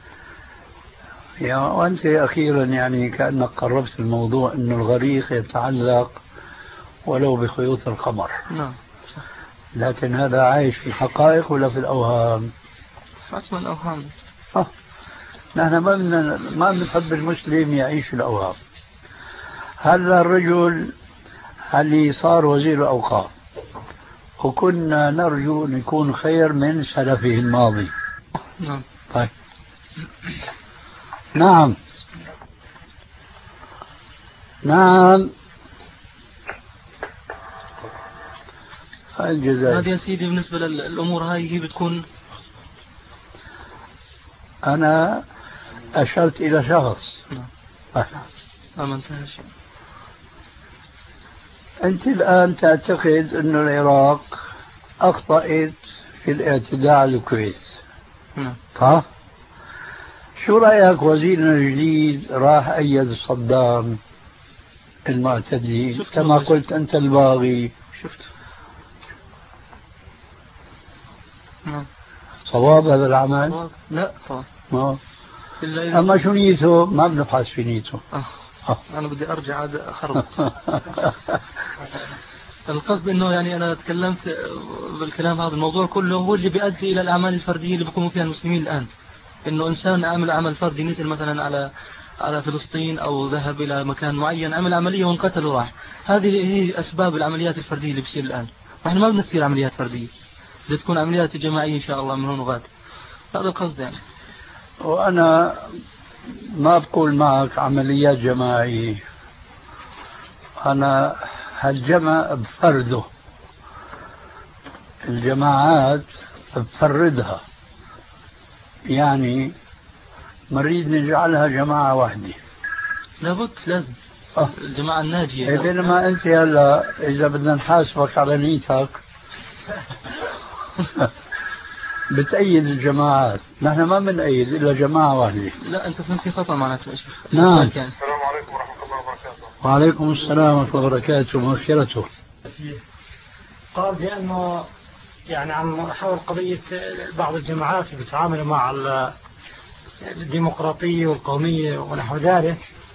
يا وأنت أخيرا يعني كأنك قربت الموضوع أنه الغريق يتعلق ولو بخيوط القمر. نعم. لكن هذا عايش في الحقائق ولا في الأوهام؟ حتما الأوهام. نحن ما بنحب المسلم يعيش في الأوهام. هذا الرجل اللي صار وزير الأوقاف وكنا نرجو أن يكون خير من سلفه الماضي. نعم. طيب. نعم نعم. الجزائر هذه يا سيدي بالنسبة للأمور هاي هي بتكون. أنا أشرت إلى شخص. نعم. ما انتهاش. أنت الآن تعتقد أن العراق أخطأت في الاعتداء على الكويت. نعم. ها؟ شو رأيك وزيرنا الجديد راح أيد صدام المعتدي كما قلت أنت الباغي؟ شفت. نعم. صواب هذا العمل؟ لا طبعا. أما شو نيته ما بنبحث في نيته. أنا بدي أرجع عاد أخرب. القصد إنه يعني أنا تكلمت بالكلام هذا الموضوع كله هو اللي بيؤدي إلى الأعمال الفردية اللي بيقوموا فيها المسلمين الآن. إنه إنسان عمل عمل فردي، نزل مثلا على فلسطين أو ذهب إلى مكان معين، عمل عملية وانقتل وراح. هذه هي أسباب العمليات الفردية اللي بتصير الآن. ونحن ما بنصير عمليات فردية، بتكون عمليات جماعية إن شاء الله من هون وغاد. هذا القصد يعني. وأنا ما بقول معك عمليات جماعية، أنا هالجمع بفرده، الجماعات بفردها، يعني نريد نجعلها جماعة واحدة. لابد لازم الجماعة الناجية. بينما أنت هلا إذا بدنا نحاسبك على نيتك بتأيد الجماعات، نحن ما بنأيد إلا جماعة واحدة. لا أنت فهمتي خطأ معناته. نعم. السلام عليكم ورحمة الله وبركاته. وعليكم السلام ورحمة الله وبركاته ومغفرته. قال بأنه يعني عن حول قضية بعض الجماعات اللي بتعاملوا مع الديمقراطية والقومية ونحو ذلك،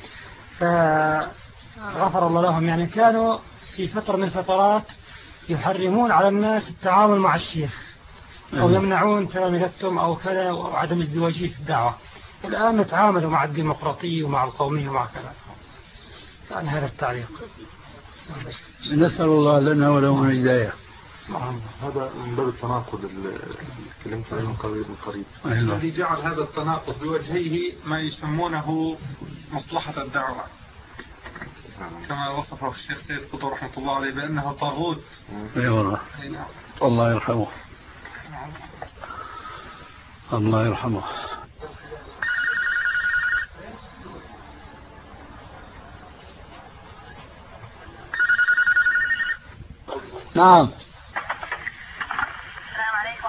فغفر الله لهم، يعني كانوا في فترة من الفترات يحرمون على الناس التعامل مع الشيخ أو يمنعون تلامذتهم أو كذا وعدم ازدواجية في الدعوة. الآن نتعاملوا مع الديمقراطية ومع القومية ومع كذا. يعني هذا التعليق. نسأل الله لنا ولهم الهداية. هذا من باب التناقض اللي تكلمت عنه من قريب. الذي جعل هذا التناقض بوجهه ما يسمونه مصلحة الدعوة، كما وصفه الشيخ سيد قطب رحمة الله عليه بأنه طاغوت. أيوة. الله يرحمه. الله يرحمه. نعم. السلام عليكم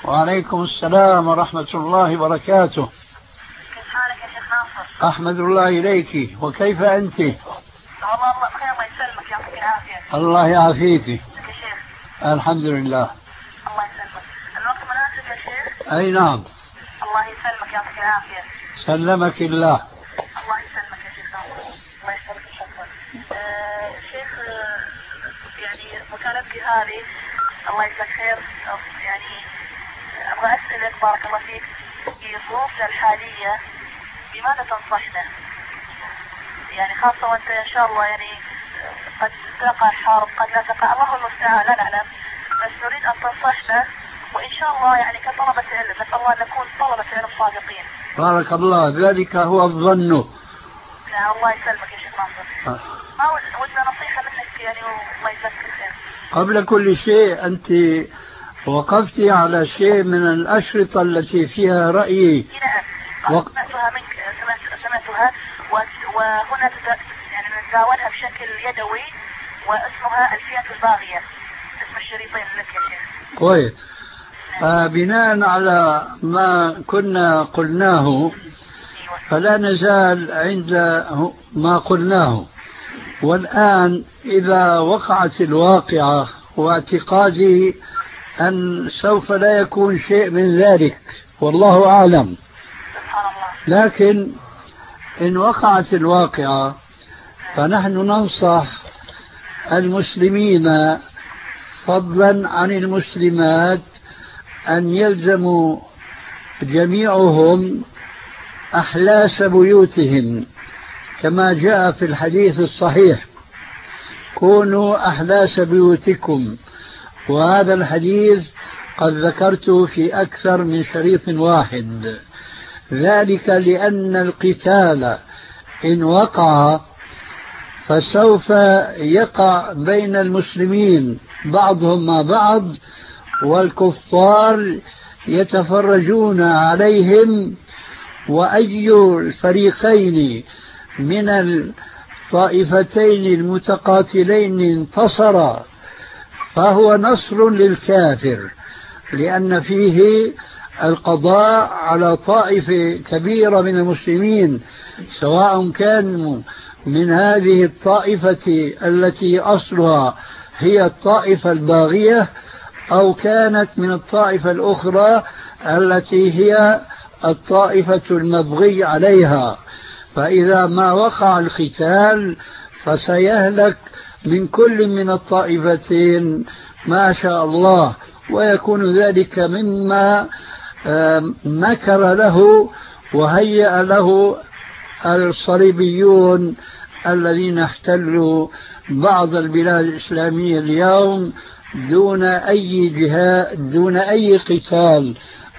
وعليكم السلام ورحمة الله وبركاته. كيف حالك يا شيخ ناصر؟ أحمد الله إليك، وكيف أنت؟ والله الله بخير، الله يسلمك، يعطيك العافية. الله يعافيك. يا شيخ الحمد لله. الله يسلمك. الوقت مناسب يا شيخ؟ أي نعم. الله يسلمك، يعطيك العافية. سلمك الله. الله يسلمك يا شيخ ناصر، الله يسلمك شكرا. شيخ يعني مكالمتي هذه الله يجزاك خير، يعني أبغى أسألك بارك الله فيك في ظروفنا الحالية بماذا تنصحنا؟ يعني خاصة وأنت إن شاء الله يعني قد تقع حرب قد لا تقع، الله المستعان لا نعلم، بس نريد أن تنصحنا وإن شاء الله يعني كطلبة علم نسأل الله أن نكون طلبة علم صادقين. بارك الله، ذلك هو الظن. نعم الله يسلمك يا شيخ ناصر. ما ودنا نصيحة منك يعني والله يجزاك خير. قبل كل شيء أنت وقفت على شيء من الأشرطة التي فيها رأيي. نعم سمعتها منك، سمعتها وهنا يعني نتداولها بشكل يدوي واسمها الفئة الباغية، اسم الشريطين لك يا شيخ. كويس. بناء على ما كنا قلناه فلا نزال عند ما قلناه، والآن إذا وقعت الواقعة واعتقادي أن سوف لا يكون شيء من ذلك والله أعلم، لكن إن وقعت الواقعة فنحن ننصح المسلمين فضلا عن المسلمات أن يلزموا جميعهم أحلاس بيوتهم كما جاء في الحديث الصحيح: كونوا أحلاس بيوتكم. وهذا الحديث قد ذكرته في أكثر من شريط واحد، ذلك لأن القتال إن وقع فسوف يقع بين المسلمين بعضهم مع بعض، والكفار يتفرجون عليهم، وأي الفريقين من الطائفتين المتقاتلين انتصر فهو نصر للكافر، لأن فيه القضاء على طائفة كبيرة من المسلمين، سواء كانوا من هذه الطائفة التي أصلها هي الطائفة الباغية أو كانت من الطائفة الأخرى التي هي الطائفة المبغي عليها. فإذا ما وقع القتال فسيهلك من كل من الطائفتين ما شاء الله، ويكون ذلك مما مكر له وهيأ له الصليبيون الذين احتلوا بعض البلاد الإسلامية اليوم دون أي جهاد، دون أي قتال.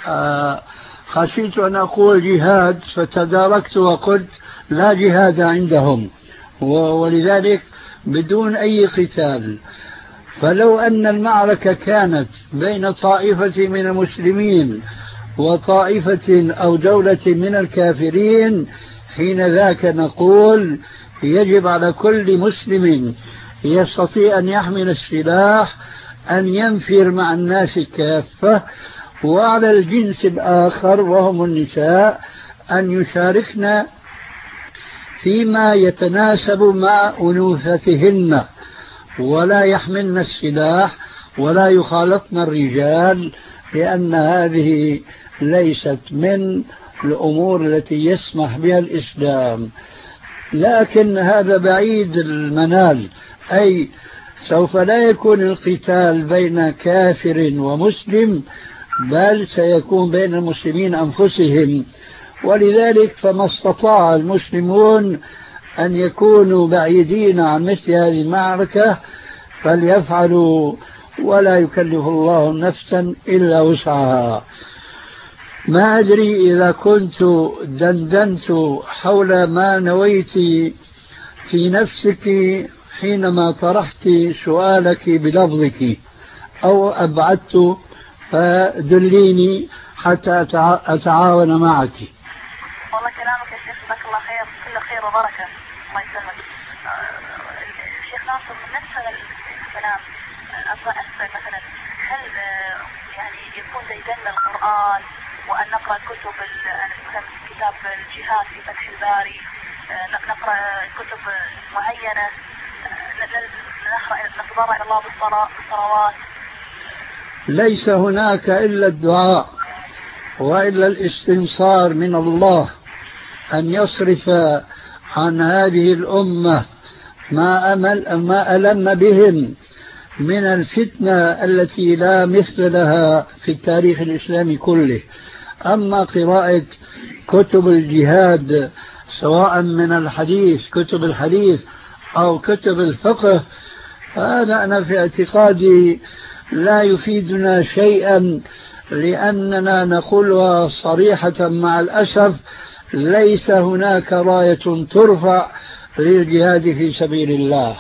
خشيت أن أقول جهاد فتداركت وقلت لا جهاد عندهم، ولذلك بدون أي قتال. فلو أن المعركة كانت بين طائفة من المسلمين وطائفة أو دولة من الكافرين، حين ذاك نقول يجب على كل مسلم يستطيع أن يحمل السلاح أن ينفر مع الناس كافة، وعلى الجنس الآخر وهم النساء أن يشاركن فيما يتناسب مع أنوثتهن، ولا يحملن السلاح ولا يخالطن الرجال، لأن هذه ليست من الأمور التي يسمح بها الإسلام. لكن هذا بعيد المنال، أي سوف لا يكون القتال بين كافر ومسلم، بل سيكون بين المسلمين أنفسهم. ولذلك فما استطاع المسلمون أن يكونوا بعيدين عن مثل هذه المعركة فليفعلوا، ولا يكلف الله نفسا إلا وسعها. ما أدري إذا كنت دندنت حول ما نويت في نفسك حينما طرحت سؤالك بلفظك أو أبعدت، فدليني حتى أتعاون معك. والله كلامك يا شيخ جزاك الله خير، كل خير وبركة، الله يسلمك. الشيخ ناصر من نفس الكلام أسأل مثلا هل يعني يكون زي جنة كتب مثلا كتاب الجهاد في فتح الباري، نقرأ كتب معينة، نتضرع إلى الله بالصلوات. ليس هناك إلا الدعاء وإلا الاستنصار من الله أن يصرف عن هذه الأمة ما ألم بهم من الفتنة التي لا مثل لها في التاريخ الإسلامي كله. أما قراءة كتب الجهاد سواء من الحديث كتب الحديث أو كتب الفقه، هذا أنا في اعتقادي لا يفيدنا شيئا، لأننا نقولها صريحة مع الأسف ليس هناك راية ترفع للجهاد في سبيل الله.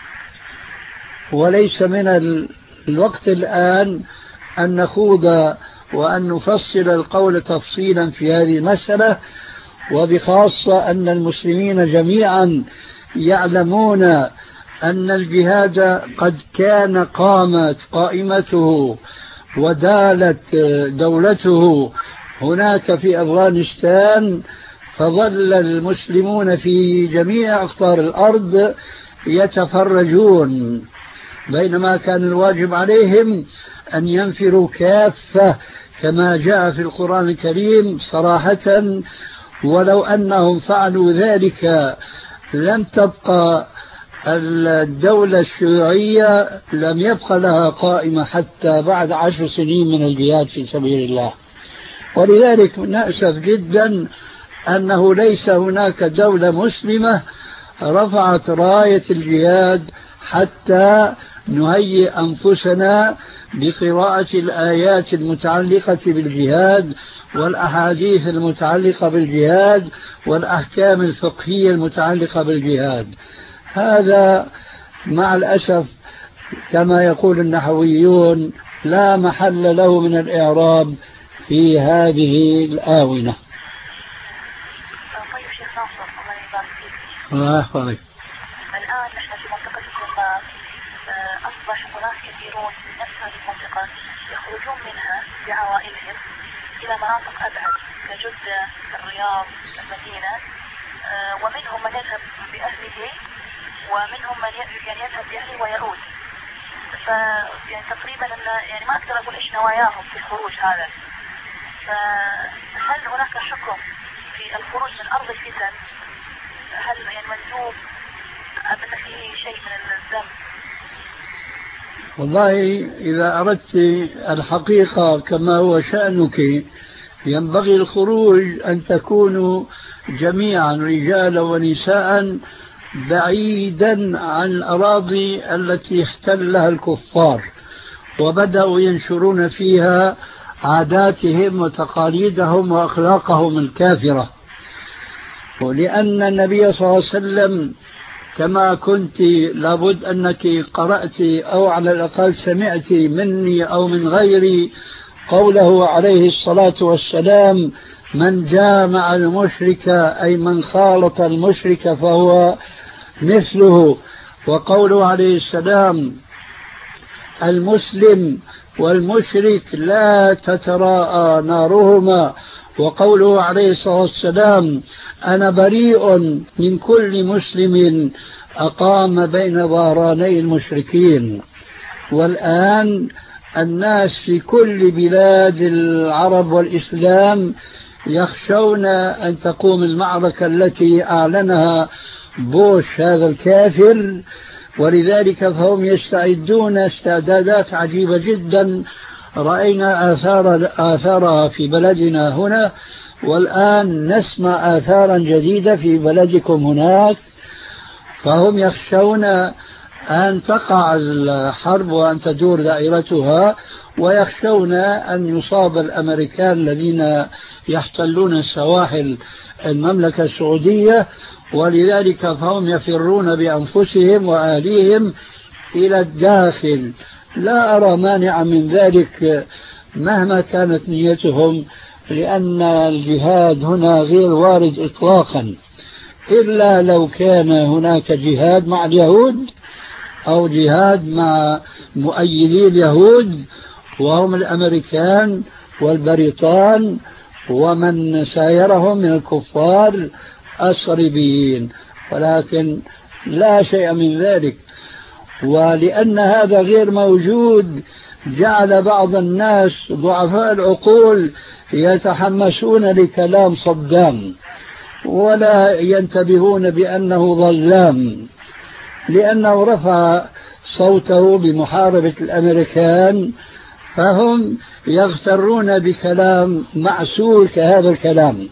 وليس من الوقت الآن أن نخوض وأن نفصل القول تفصيلا في هذه المسألة، وبخاصة أن المسلمين جميعا يعلمون أن الجهاد قد كان قامت قائمته ودالت دولته هناك في أفغانستان، فظل المسلمون في جميع أقطار الأرض يتفرجون، بينما كان الواجب عليهم أن ينفروا كافة كما جاء في القرآن الكريم صراحة. ولو أنهم فعلوا ذلك لم تبقى الدولة الشيوعية، لم يبقى لها قائمة حتى بعد 10 سنين من الجهاد في سبيل الله. ولذلك نأسف جدا أنه ليس هناك دولة مسلمة رفعت راية الجهاد حتى نهيئ أنفسنا بقراءة الآيات المتعلقة بالجهاد والأحاديث المتعلقة بالجهاد والأحكام الفقهية المتعلقة بالجهاد. هذا مع الأسف كما يقول النحويون لا محل له من الإعراب في هذه الآونة. طيب شيخ ناصر، الله يبارك فيك. الله يحفظك. الآن نحن في منطقة الجبال، أصبح هناك كثيرون من نفس هذه المنطقة يخرجون منها بعوائلهم إلى مناطق أبعد كجدة، الرياض، المدينة، ومنهم من يذهب بأهله ومنهم من يذهب بأهله ويعود. يعني تقريبا يعني ما أقدر أقول إيش نواياهم في الخروج هذا. فهل هناك حكم في الخروج من أرض الفتن؟ هل يعني مندوب أبدا فيه شيء من الذنب؟ والله إذا أردت الحقيقة كما هو شأنك، ينبغي الخروج أن تكونوا جميعا رجالا ونساء بعيدا عن الأراضي التي احتلها الكفار وبدأوا ينشرون فيها عاداتهم وتقاليدهم وأخلاقهم الكافرة. ولأن النبي صلى الله عليه وسلم كما كنت لابد أنك قرأت أو على الأقل سمعت مني أو من غيري قوله عليه الصلاة والسلام: من جامع المشرك أي من خالط المشرك فهو مثله. وقوله عليه السلام: المسلم والمشرك لا تتراءى نارهما. وقوله عليه الصلاة والسلام: أنا بريء من كل مسلم أقام بين ظهراني المشركين. والآن الناس في كل بلاد العرب والإسلام يخشون أن تقوم المعركة التي أعلنها بوش هذا الكافر، ولذلك فهم يستعدون استعدادات عجيبة جدا رأينا آثارها في بلدنا هنا، والآن نسمع آثارا جديدة في بلدكم هناك. فهم يخشون أن تقع الحرب وأن تدور دائرتها، ويخشون أن يصاب الأمريكان الذين يحتلون سواحل المملكة السعودية، ولذلك فهم يفرون بأنفسهم وأهليهم إلى الداخل. لا أرى مانع من ذلك مهما كانت نيتهم، لأن الجهاد هنا غير وارد إطلاقا، إلا لو كان هناك جهاد مع اليهود أو جهاد مع مؤيدي اليهود وهم الأمريكان والبريطان ومن سايرهم من الكفار الصليبيين، ولكن لا شيء من ذلك. ولأن هذا غير موجود جعل بعض الناس ضعفاء العقول يتحمسون لكلام صدام ولا ينتبهون بأنه ظلام، لأنه رفع صوته بمحاربة الأمريكان، فهم يغترون بكلام معسول كهذا الكلام.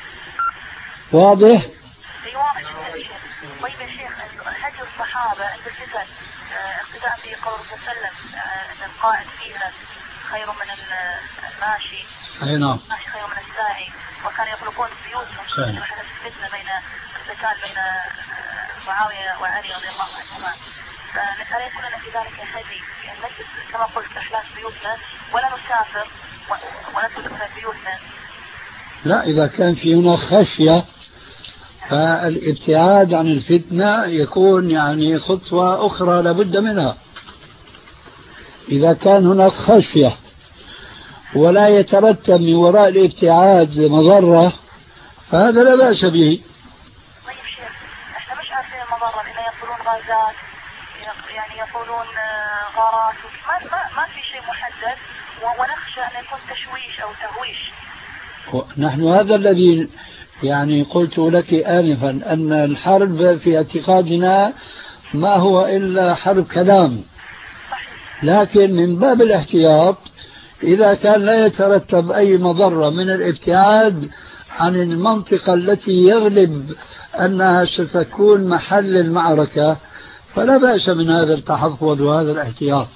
واضح؟ طيب يا شيخ، هدي الصحابة عند الفتن اقتداء في قول صلى الله عليه وسلم أن القائد فيها خير من الماشي. أي نعم. الماشي خير من الساعي، وكانوا يخلقون بيوتهم في حدث الفتنة بين القتال بين معاوية وعلي رضي الله عنهما. فنسأل يكون لنا في ذلك هدي، يعني نجلس كما قلت أحلاف بيوتنا ولا نسافر ونترك بيوتنا. لا، إذا كان في هنا خشية فالابتعاد عن الفتنة يكون يعني خطوة أخرى لابد منها. إذا كان هناك خشية ولا يترتب من وراء الابتعاد مضرة فهذا لا بأس به. طيب شيخ، احنا مش عارفين المضرة، لأنه يقولون غازات، يعني يقولون غارات، ما في شيء محدد، ونخشى أن يكون تشويش أو تهويش. نحن هذا الذي يعني قلت لك آنفا، أن الحرب في اعتقادنا ما هو إلا حرب كلام، لكن من باب الاحتياط إذا كان لا يترتب أي مضرة من الابتعاد عن المنطقة التي يغلب أنها ستكون محل المعركة فلا بأس من هذا التحفظ وهذا الاحتياط.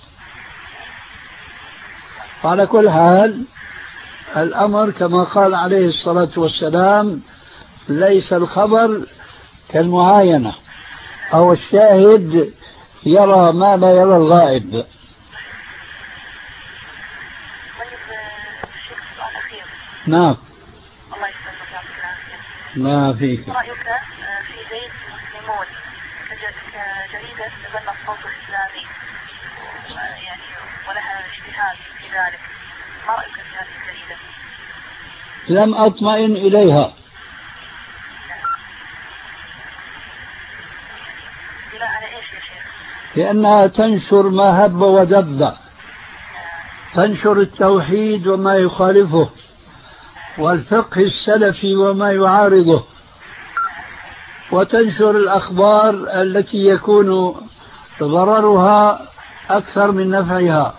على كل حال الأمر كما قال عليه الصلاة والسلام ليس الخبر كالمعاينة أو الشاهد يرى ما لا يرى الغائب. طيب شيخ، سؤال أخير. نعم. الله يسلمك ويعطيك العافية. ما فيك. رأيك في زيد مسلمون كجريدة تبنى الصوت الإسلامي يعني ولها اجتهاد في ذلك، ما رأيك في هذه الجريدة؟ لم أطمئن إليها. بناء على إيش يا شيخ؟ لأنها تنشر ما هب ودب، تنشر التوحيد وما يخالفه والفقه السلفي وما يعارضه، وتنشر الأخبار التي يكون ضررها أكثر من نفعها.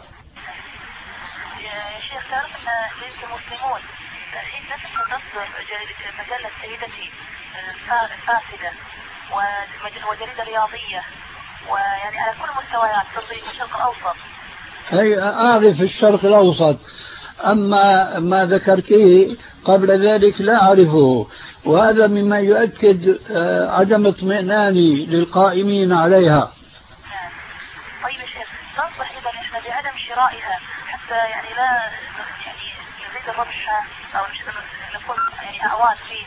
يا شيخ، تعرف أن جريدة مسلمون حين نفسها تصدر مجلة سيدتي فاسدة وجريدة رياضية، ويعني على كل المستويات تصدر في الشرق الأوسط. أي أعرف الشرق الأوسط، أما ما ذكرته قبل ذلك لا أعرفه، وهذا مما يؤكد عدم اطمئناني للقائمين عليها. طيب يا شيخ، ننصح إذا إحنا بعدم شرائها حتى يعني لا يعني يزيد الربح أو نكون يعني أعوان فيه.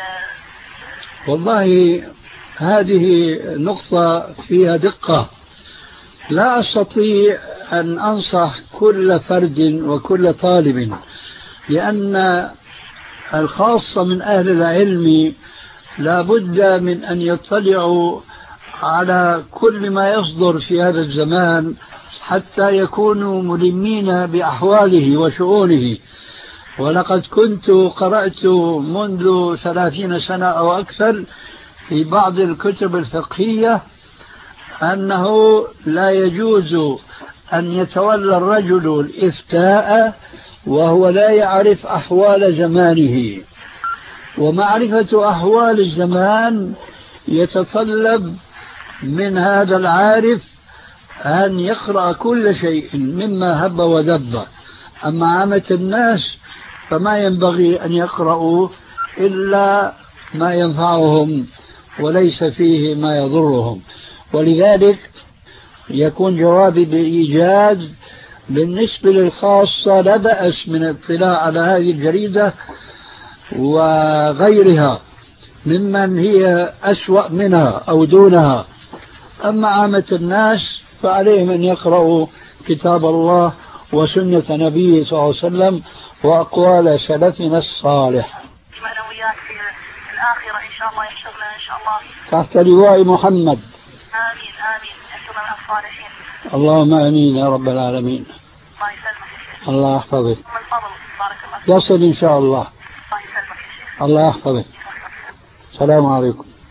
والله هذه نقطة فيها دقة، لا أستطيع أن أنصح كل فرد وكل طالب، لأن الخاصة من أهل العلم لا بد من أن يطلعوا على كل ما يصدر في هذا الزمان حتى يكونوا ملمين بأحواله وشؤونه. ولقد كنت قرأت منذ 30 سنة أو أكثر في بعض الكتب الفقهية أنه لا يجوز أن يتولى الرجل الإفتاء وهو لا يعرف أحوال زمانه، ومعرفة أحوال الزمان يتطلب من هذا العارف أن يقرأ كل شيء مما هب ودب. أما عامة الناس فما ينبغي أن يقرأوا إلا ما ينفعهم وليس فيه ما يضرهم. ولذلك يكون جوابي بإيجاز بالنسبة للخاصة لا بأس من الاطلاع على هذه الجريدة وغيرها ممن هي أسوأ منها أو دونها. أما عامة الناس فعليهم أن يقرأوا كتاب الله وسنة نبيه صلى الله عليه وسلم وأقوال سلفنا الصالح أنا وياك في الآخرة إن شاء الله يحشرنا إن شاء الله تحت لواء محمد. آمين آمين، يحشرنا مع الصالحين. اللهم آمين يا رب العالمين. الله يسلمك يا شيخ. الله يحفظك. من الفضل بارك الله فيك. يصل إن شاء الله. الله يسلمك يا شيخ. الله يحفظك. السلام عليكم.